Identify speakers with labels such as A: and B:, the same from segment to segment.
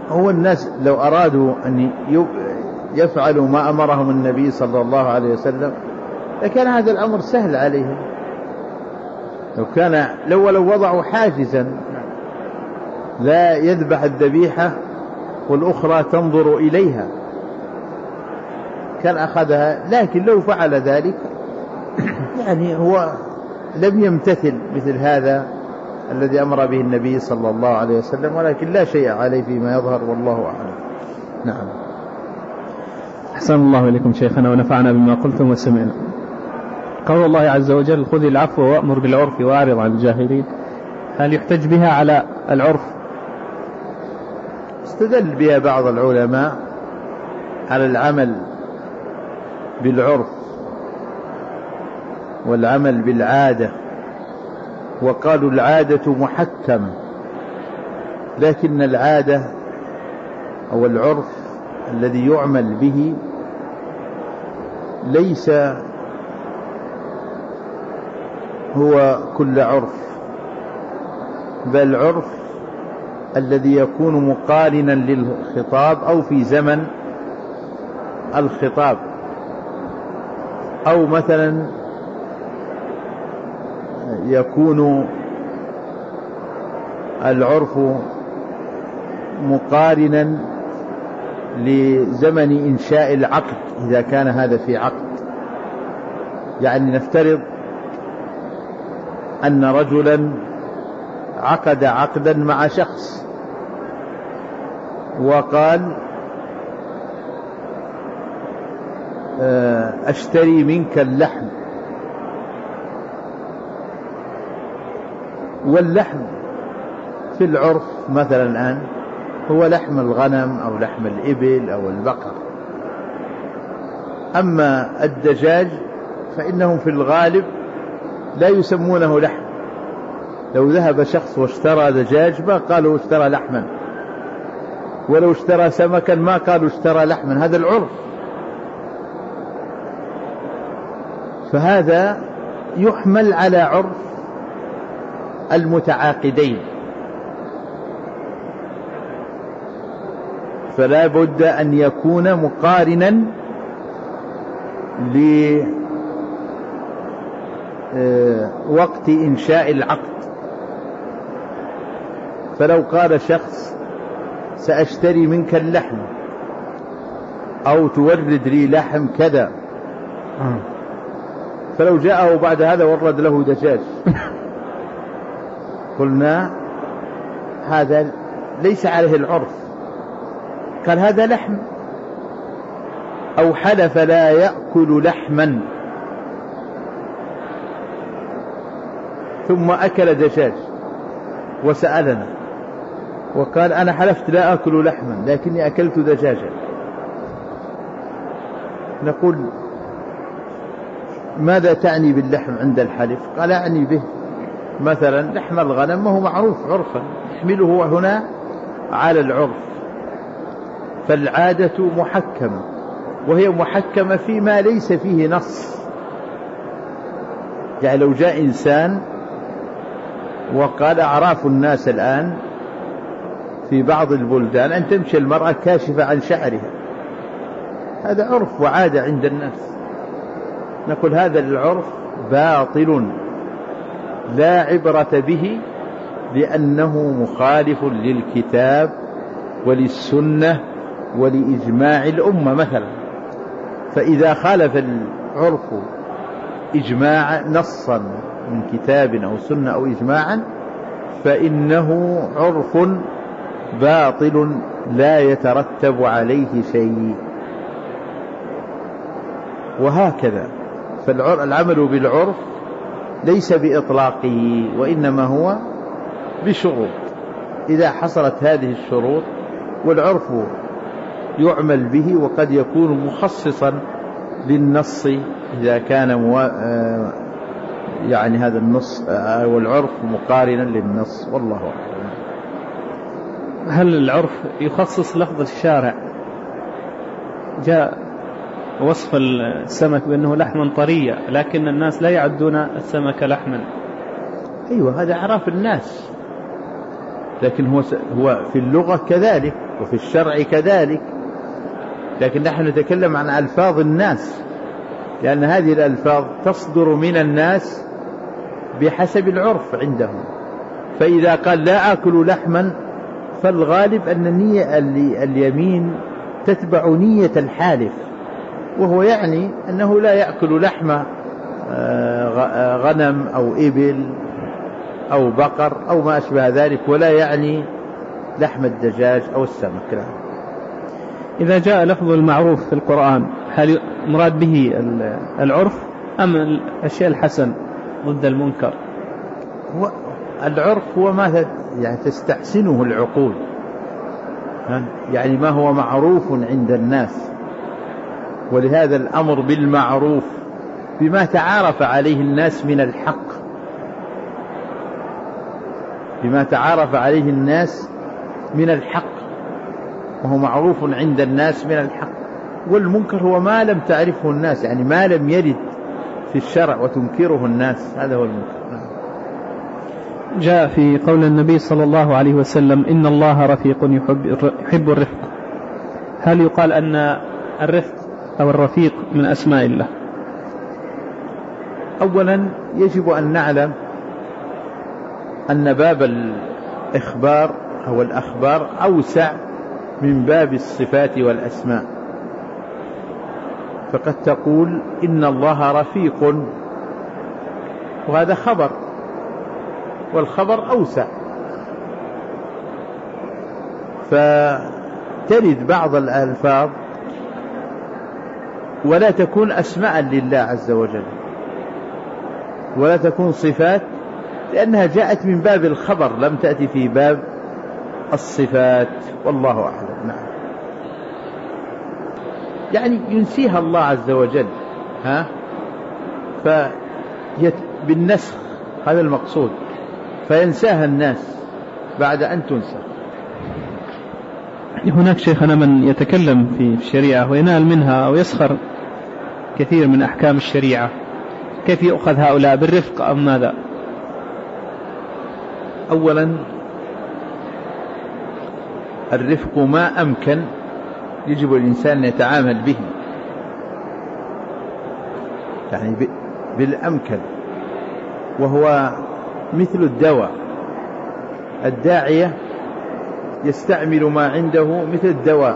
A: هو الناس لو أرادوا أن يفعلوا ما أمرهم النبي صلى الله عليه وسلم لكان هذا الأمر سهل عليهم. لو وضعوا حاجزا لا يذبح الذبيحة والأخرى تنظر إليها كان أخذها، لكن لو فعل ذلك يعني هو لم يمتثل مثل هذا الذي أمر به النبي صلى الله عليه وسلم، ولكن لا شيء عليه فيما يظهر والله أعلم. نعم.
B: أحسن الله إليكم شيخنا ونفعنا بما قلتم وسمعنا. قول الله عز وجل خذ العفو وأمر بالعرف وأعرض عن الجاهلين، هل يحتج بها على العرف؟
A: استدل بها بعض العلماء على العمل بالعرف والعمل بالعادة، وقالوا العادة محكمة، لكن العادة أو العرف الذي يعمل به ليس هو كل عرف، بل عرف الذي يكون مقارنا للخطاب أو في زمن الخطاب، أو مثلا يكون العرف مقارنا لزمن إنشاء العقد إذا كان هذا في عقد. يعني نفترض أن رجلا عقد عقدا مع شخص وقال أشتري منك اللحم، واللحم في العرف مثلا الآن هو لحم الغنم أو لحم الإبل أو البقر. أما الدجاج فإنهم في الغالب لا يسمونه لحم. لو ذهب شخص واشترى دجاج ما قالوا اشترى لحما، ولو اشترى سمكا ما قالوا اشترى لحما، هذا العرف. فهذا يحمل على عرف المتعاقدين، فلا بد أن يكون مقارنا لوقت إنشاء العقد. فلو قال شخص سأشتري منك اللحم أو تورد لي لحم كذا، فلو جاءه بعد هذا ورد له دجاج قلنا هذا ليس عليه العرف، قال هذا لحم. أو حلف لا يأكل لحما ثم أكل دجاج وسألنا وقال أنا حلفت لا أكل لحما لكني أكلت دجاجا، نقول ماذا تعني باللحم عند الحلف؟ قال أعني به مثلا لحم الغنم، ما هو معروف عرفا، يحمله هنا على العرف. فالعادة محكمة، وهي محكمة فيما ليس فيه نص. يعني لو جاء إنسان وقال أعراف الناس الآن في بعض البلدان أن تمشي المرأة كاشفة عن شعرها، هذا عرف وعادة عند الناس، نقول هذا العرف باطل لا عبرة به لأنه مخالف للكتاب وللسنة ولإجماع الأمة مثلا. فإذا خالف العرف إجماع نصا من كتاب أو سنة أو إجماعا فإنه عرف باطل لا يترتب عليه شيء. وهكذا فالعمل بالعرف ليس بإطلاقه، وإنما هو بشروط. إذا حصلت هذه الشروط والعرف يعمل به، وقد يكون مخصصا للنص إذا كان يعني هذا النص والعرف مقارنا للنص، والله أعلم.
B: هل العرف يخصص لفظ الشارع؟ جاء وصف السمك بأنه لحما طريا، لكن الناس لا يعدون السمك لحما.
A: أيوة، هذا أعراف الناس، لكن هو في اللغة كذلك وفي الشرع كذلك، لكن نحن نتكلم عن ألفاظ الناس، لأن هذه الألفاظ تصدر من الناس بحسب العرف عندهم. فإذا قال لا آكل لحما فالغالب أن اليمين تتبع نية الحالف، وهو يعني أنه لا يأكل لحم غنم أو إبل أو بقر أو ما أشبه ذلك، ولا يعني لحم الدجاج أو السمك.
B: إذا جاء لفظ المعروف في القرآن هل مراد به العرف أم الأشياء الحسن ضد المنكر؟
A: العرف هو ما يعني تستحسنه العقول، يعني ما هو معروف عند الناس، ولهذا الأمر بالمعروف بما تعارف عليه الناس من الحق، بما تعارف عليه الناس من الحق، وهو معروف عند الناس من الحق. والمنكر هو ما لم تعرفه الناس، يعني ما لم يرد في الشرع وتنكره الناس، هذا هو المنكر.
B: جاء في قول النبي صلى الله عليه وسلم إن الله رفيق يحب الرفق، هل يقال أن الرفق أو الرفيق من أسماء الله؟
A: أولا يجب أن نعلم أن باب الإخبار أو الأخبار أوسع من باب الصفات والأسماء، فقد تقول إن الله رفيق، وهذا خبر، والخبر أوسع، فترد بعض الألفاظ ولا تكون أسماء لله عز وجل، ولا تكون صفات، لأنها جاءت من باب الخبر لم تأتي في باب الصفات، والله أعلم. نعم، يعني ينسيها الله عز وجل بالنسخ، هذا المقصود، فينساها الناس بعد أن تنسخ.
B: هناك شيخنا من يتكلم في الشريعة وينال منها أو يسخر كثير من أحكام الشريعة، كيف يؤخذ هؤلاء بالرفق أم ماذا؟
A: أولا الرفق ما أمكن يجب الإنسان أن يتعامل به، يعني بالأمكن، وهو مثل الدواء، الداعية يستعمل ما عنده مثل الدواء،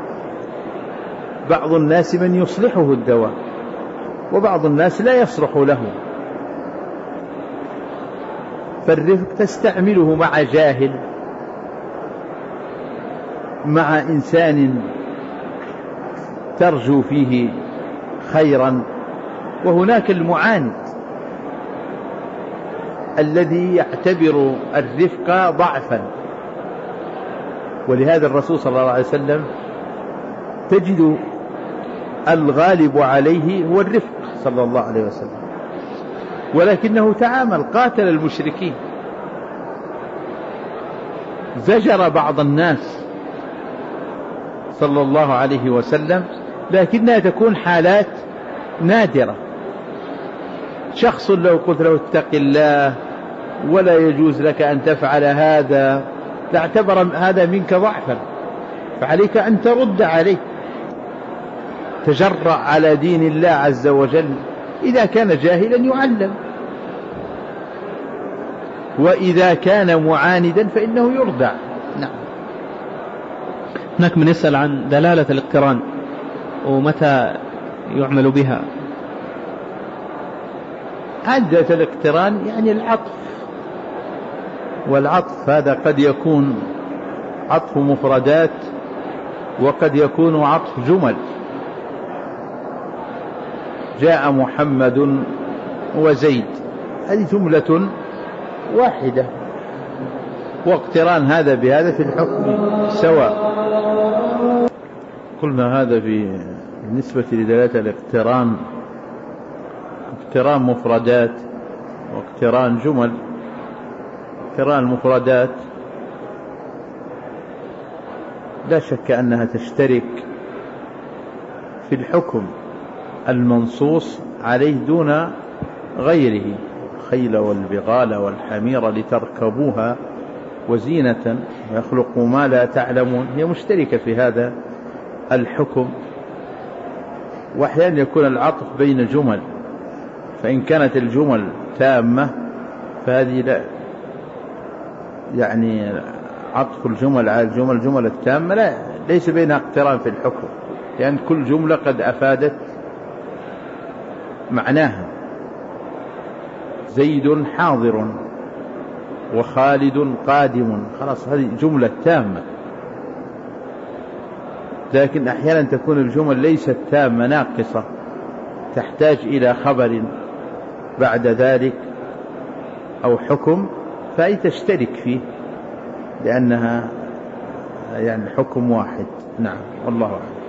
A: بعض الناس من يصلحه الدواء وبعض الناس لا يصلح له، فالرفق تستعمله مع جاهل، مع إنسان ترجو فيه خيرا، وهناك المعاند الذي يعتبر الرفق ضعفا، ولهذا الرسول صلى الله عليه وسلم تجد الغالب عليه هو الرفق صلى الله عليه وسلم، ولكنه تعامل، قاتل المشركين، زجر بعض الناس صلى الله عليه وسلم، لكنها تكون حالات نادرة. شخص لو قلت له اتق الله ولا يجوز لك أن تفعل هذا لاعتبر هذا منك ضعفا، فعليك أن ترد عليه، تجرأ على دين الله عز وجل، إذا كان جاهلا يعلم، وإذا كان معاندا فإنه يردع. نعم.
B: هناك من يسأل عن دلالة الاقتران ومتى يعمل بها.
A: عدة الاقتران يعني العطف، والعطف هذا قد يكون عطف مفردات وقد يكون عطف جمل، جاء محمد وزيد، هذه جملة واحدة، واقتران هذا بهذا في الحكم سواء. قلنا هذا بالنسبة لدلالة الاقتران، اقتران مفردات واقتران جمل. اقتران المفردات لا شك أنها تشترك في الحكم المنصوص عليه دون غيره، الخيل والبغال والحمير لتركبوها وزينة ويخلق ما لا تعلمون، هي مشتركة في هذا الحكم. وأحيانا يكون العطف بين جمل، فإن كانت الجمل تامة فهذه لا يعني عطف الجمل على الجمل التامة لا ليس بينها اقتران في الحكم، لأن كل جملة قد أفادت معناها. زيد حاضر وخالد قادم، خلاص هذه جملة تامة. لكن أحيانا تكون الجمل ليست تامة، ناقصة، تحتاج إلى خبر بعد ذلك أو حكم، فأي تشترك فيه لأنها يعني حكم واحد. نعم، والله أعلم.